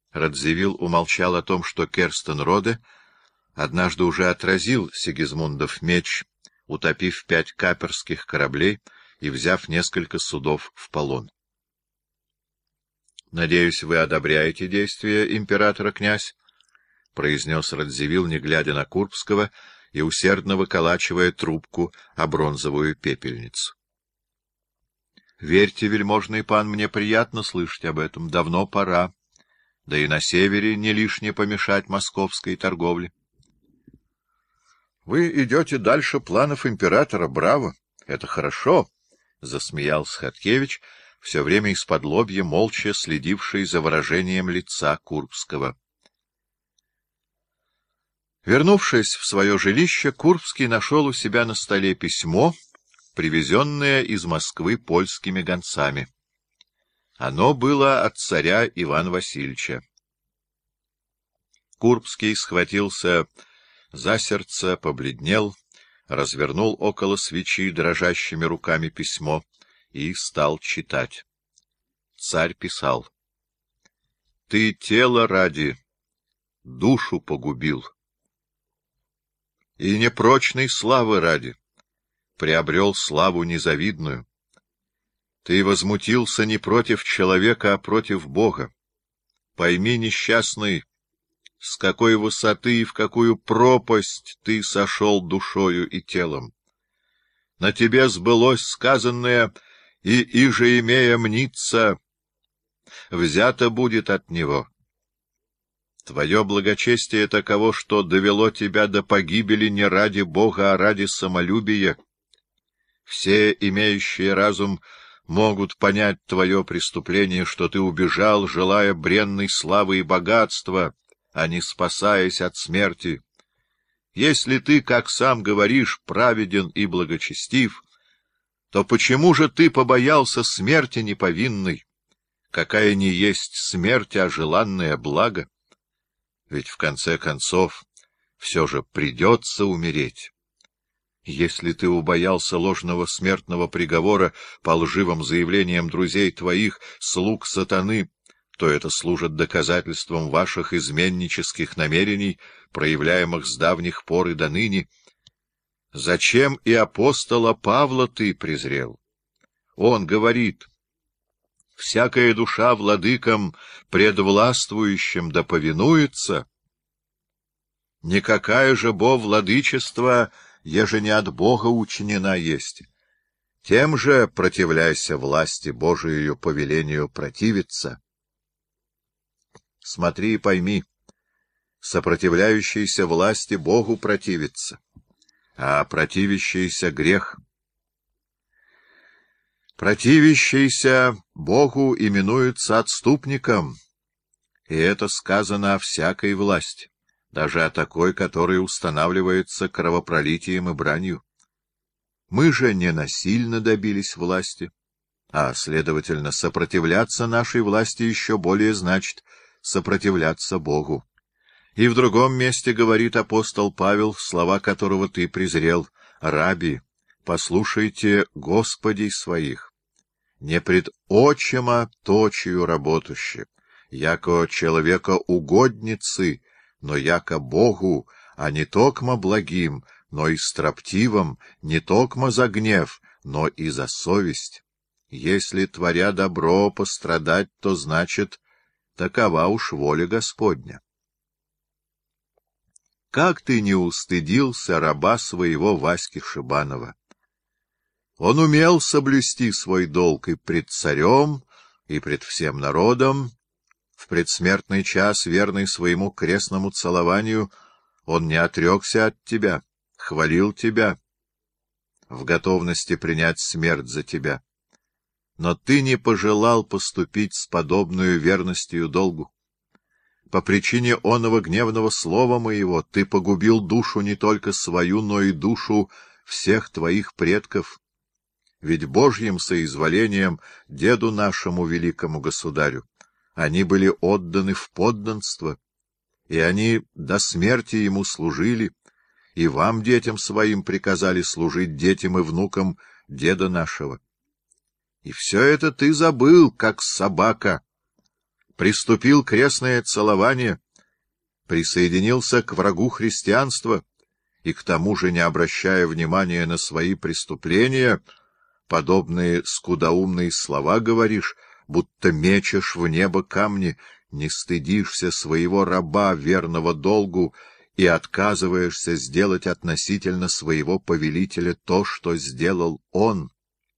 Радзивилл умолчал о том, что Керстенроде однажды уже отразил Сигизмундов меч, утопив 5 каперских кораблей и взяв несколько судов в полон. — Надеюсь, вы одобряете действия императора, князь? — произнес Радзивилл, не глядя на Курбского и усердно выколачивая трубку о бронзовую пепельницу. — Верьте, вельможный пан, мне приятно слышать об этом. Давно пора. Да и на севере не лишне помешать московской торговле. — Вы идете дальше планов императора, браво! Это хорошо! — засмеялся Хаткевич, все время исподлобья молча следивший за выражением лица Курбского. Вернувшись в свое жилище, Курбский нашел у себя на столе письмо, привезенное из Москвы польскими гонцами. Оно было от царя Ивана Васильевича. Курбский схватился за сердце, побледнел, развернул около свечи дрожащими руками письмо и стал читать. Царь писал: «Ты тело ради душу погубил, и непрочной славы ради приобрел славу незавидную. Ты возмутился не против человека, а против Бога. Пойми, несчастный, с какой высоты и в какую пропасть ты сошел душою и телом. На тебе сбылось сказанное, и иже имея мнится, взято будет от него. Твое благочестие таково, что довело тебя до погибели не ради Бога, а ради самолюбия. Все, имеющие разум, могут понять твое преступление, что ты убежал, желая бренной славы и богатства, а не спасаясь от смерти. Если ты, как сам говоришь, праведен и благочестив, то почему же ты побоялся смерти неповинной, какая не есть смерть, а желанное благо? Ведь в конце концов все же придется умереть. Если ты убоялся ложного смертного приговора по лживым заявлениям друзей твоих, слуг сатаны, то это служит доказательством ваших изменнических намерений, проявляемых с давних пор и до ныне. Зачем и апостола Павла ты презрел? Он говорит: «Всякая душа владыкам предвластвующим да повинуется». Никакая же владычество, еже не от Бога учинена есть. Тем же противляйся власти Божию повелению противиться. Смотри и пойми, сопротивляющийся власти Богу противится, а противящийся грех. Противящийся Богу именуется отступником, и это сказано о всякой власти, даже о такой, которая устанавливается кровопролитием и бранью. Мы же не насильно добились власти, а, следовательно, сопротивляться нашей власти еще более значит сопротивляться Богу. И в другом месте говорит апостол Павел, слова которого ты презрел: «Раби, послушайте Господей своих, не пред очима точию работаще, яко человека угодницы, но яко Богу, а не токмо благим, но и строптивым, не токмо за гнев, но и за совесть. Если, творя добро, пострадать, то значит, такова уж воля Господня». Как ты не устыдился раба своего Васьки Шибанова? Он умел соблюсти свой долг и пред царем, и пред всем народом. В предсмертный час, верный своему крестному целованию, он не отрекся от тебя, хвалил тебя, в готовности принять смерть за тебя. Но ты не пожелал поступить с подобную верностью долгу. По причине оного гневного слова моего ты погубил душу не только свою, но и душу всех твоих предков. Ведь Божьим соизволением деду нашему великому государю они были отданы в подданство, и они до смерти ему служили, и вам, детям своим, приказали служить детям и внукам деда нашего. И все это ты забыл, как собака, приступил крестное целование, присоединился к врагу христианства и к тому же, не обращая внимания на свои преступления, подобные скудоумные слова говоришь, будто мечешь в небо камни, не стыдишься своего раба, верного долгу, и отказываешься сделать относительно своего повелителя то, что сделал он.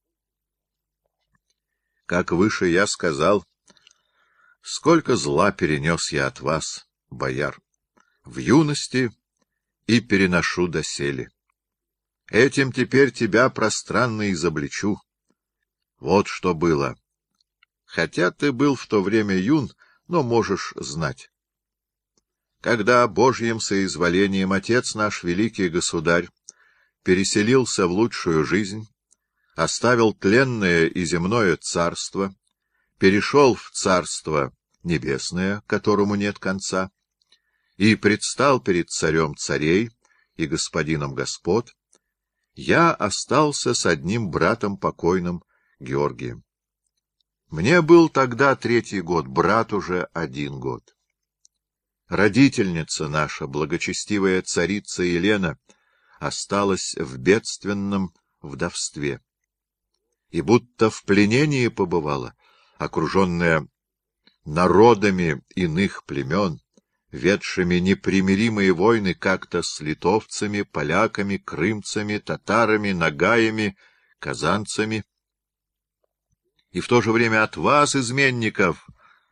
Как выше я сказал, сколько зла перенес я от вас, бояр, в юности и переношу доселе. Этим теперь тебя пространно изобличу. Вот что было. Хотя ты был в то время юн, но можешь знать. Когда Божьим соизволением Отец наш, великий Государь, переселился в лучшую жизнь, оставил тленное и земное царство, перешел в царство небесное, которому нет конца, и предстал перед царем царей и господином господ, я остался с одним братом покойным, Георгием. Мне был тогда 3-й год, брат уже 1 год. Родительница наша, благочестивая царица Елена, осталась в бедственном вдовстве. И будто в пленении побывала, окруженная народами иных племен, ведшими непримиримые войны как-то с литовцами, поляками, крымцами, татарами, нагаями, казанцами. И в то же время от вас, изменников,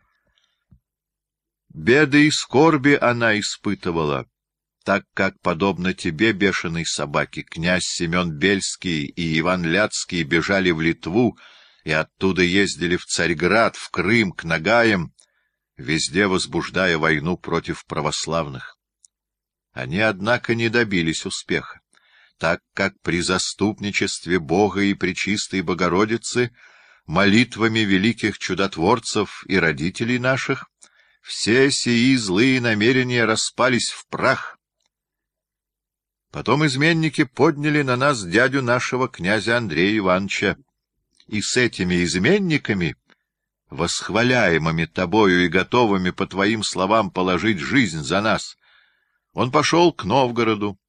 беды и скорби она испытывала, так как, подобно тебе, бешеной собаке, князь Семен Бельский и Иван Ляцкий бежали в Литву и оттуда ездили в Царьград, в Крым, к нагаям, везде возбуждая войну против православных. Они, однако, не добились успеха, так как при заступничестве Бога и Пречистой Богородицы, молитвами великих чудотворцев и родителей наших, все сии злые намерения распались в прах. Потом изменники подняли на нас дядю нашего князя Андрея Ивановича, и с этими изменниками, восхваляемыми тобою и готовыми, по твоим словам, положить жизнь за нас, он пошел к Новгороду.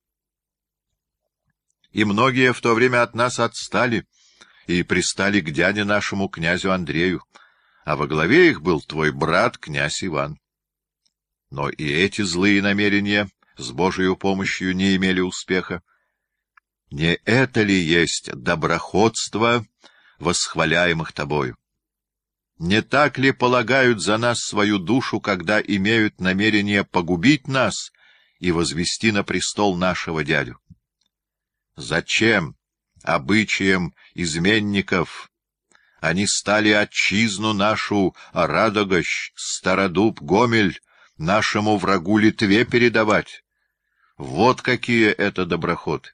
И многие в то время от нас отстали и пристали к дяде нашему князю Андрею, а во главе их был твой брат, князь Иван. Но и эти злые намерения с Божией помощью не имели успеха. Не это ли есть доброходство восхваляемых тобою? Не так ли полагают за нас свою душу, когда имеют намерение погубить нас и возвести на престол нашего дядю? Зачем обычаям изменников они стали отчизну нашу, Радогощ, Стародуб, Гомель, нашему врагу Литве передавать? Вот какие это доброходы!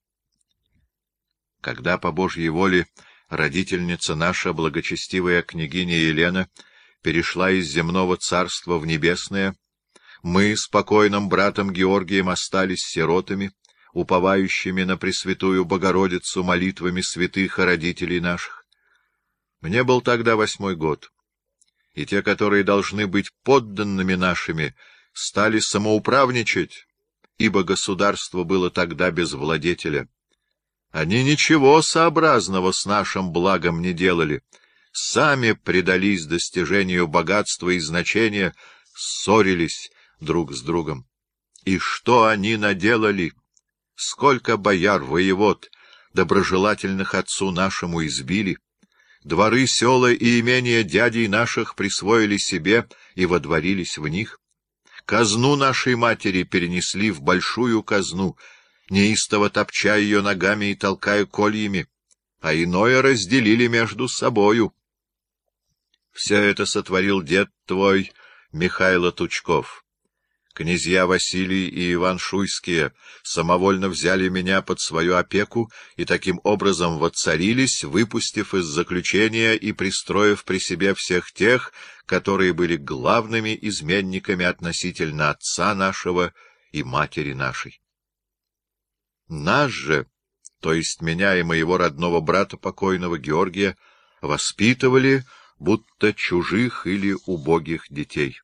Когда по Божьей воле родительница наша, благочестивая княгиня Елена, перешла из земного царства в небесное, мы с покойным братом Георгием остались сиротами, уповающими на Пресвятую Богородицу молитвами святых и родителей наших. Мне был тогда 8-й год, и те, которые должны быть подданными нашими, стали самоуправничать, ибо государство было тогда без владетеля. Они ничего сообразного с нашим благом не делали, сами предались достижению богатства и значения, ссорились друг с другом. И что они наделали? Сколько бояр, воевод, доброжелательных отцу нашему избили! Дворы, села и имения дядей наших присвоили себе и водворились в них. Казну нашей матери перенесли в большую казну, неистово топча ее ногами и толкая кольями, а иное разделили между собою. Все это сотворил дед твой, Михайло Тучков. Князья Василий и Иван Шуйские самовольно взяли меня под свою опеку и таким образом воцарились, выпустив из заключения и пристроив при себе всех тех, которые были главными изменниками относительно отца нашего и матери нашей. Нас же, то есть меня и моего родного брата покойного Георгия, воспитывали будто чужих или убогих детей.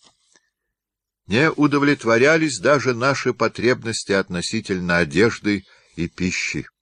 Не удовлетворялись даже наши потребности относительно одежды и пищи.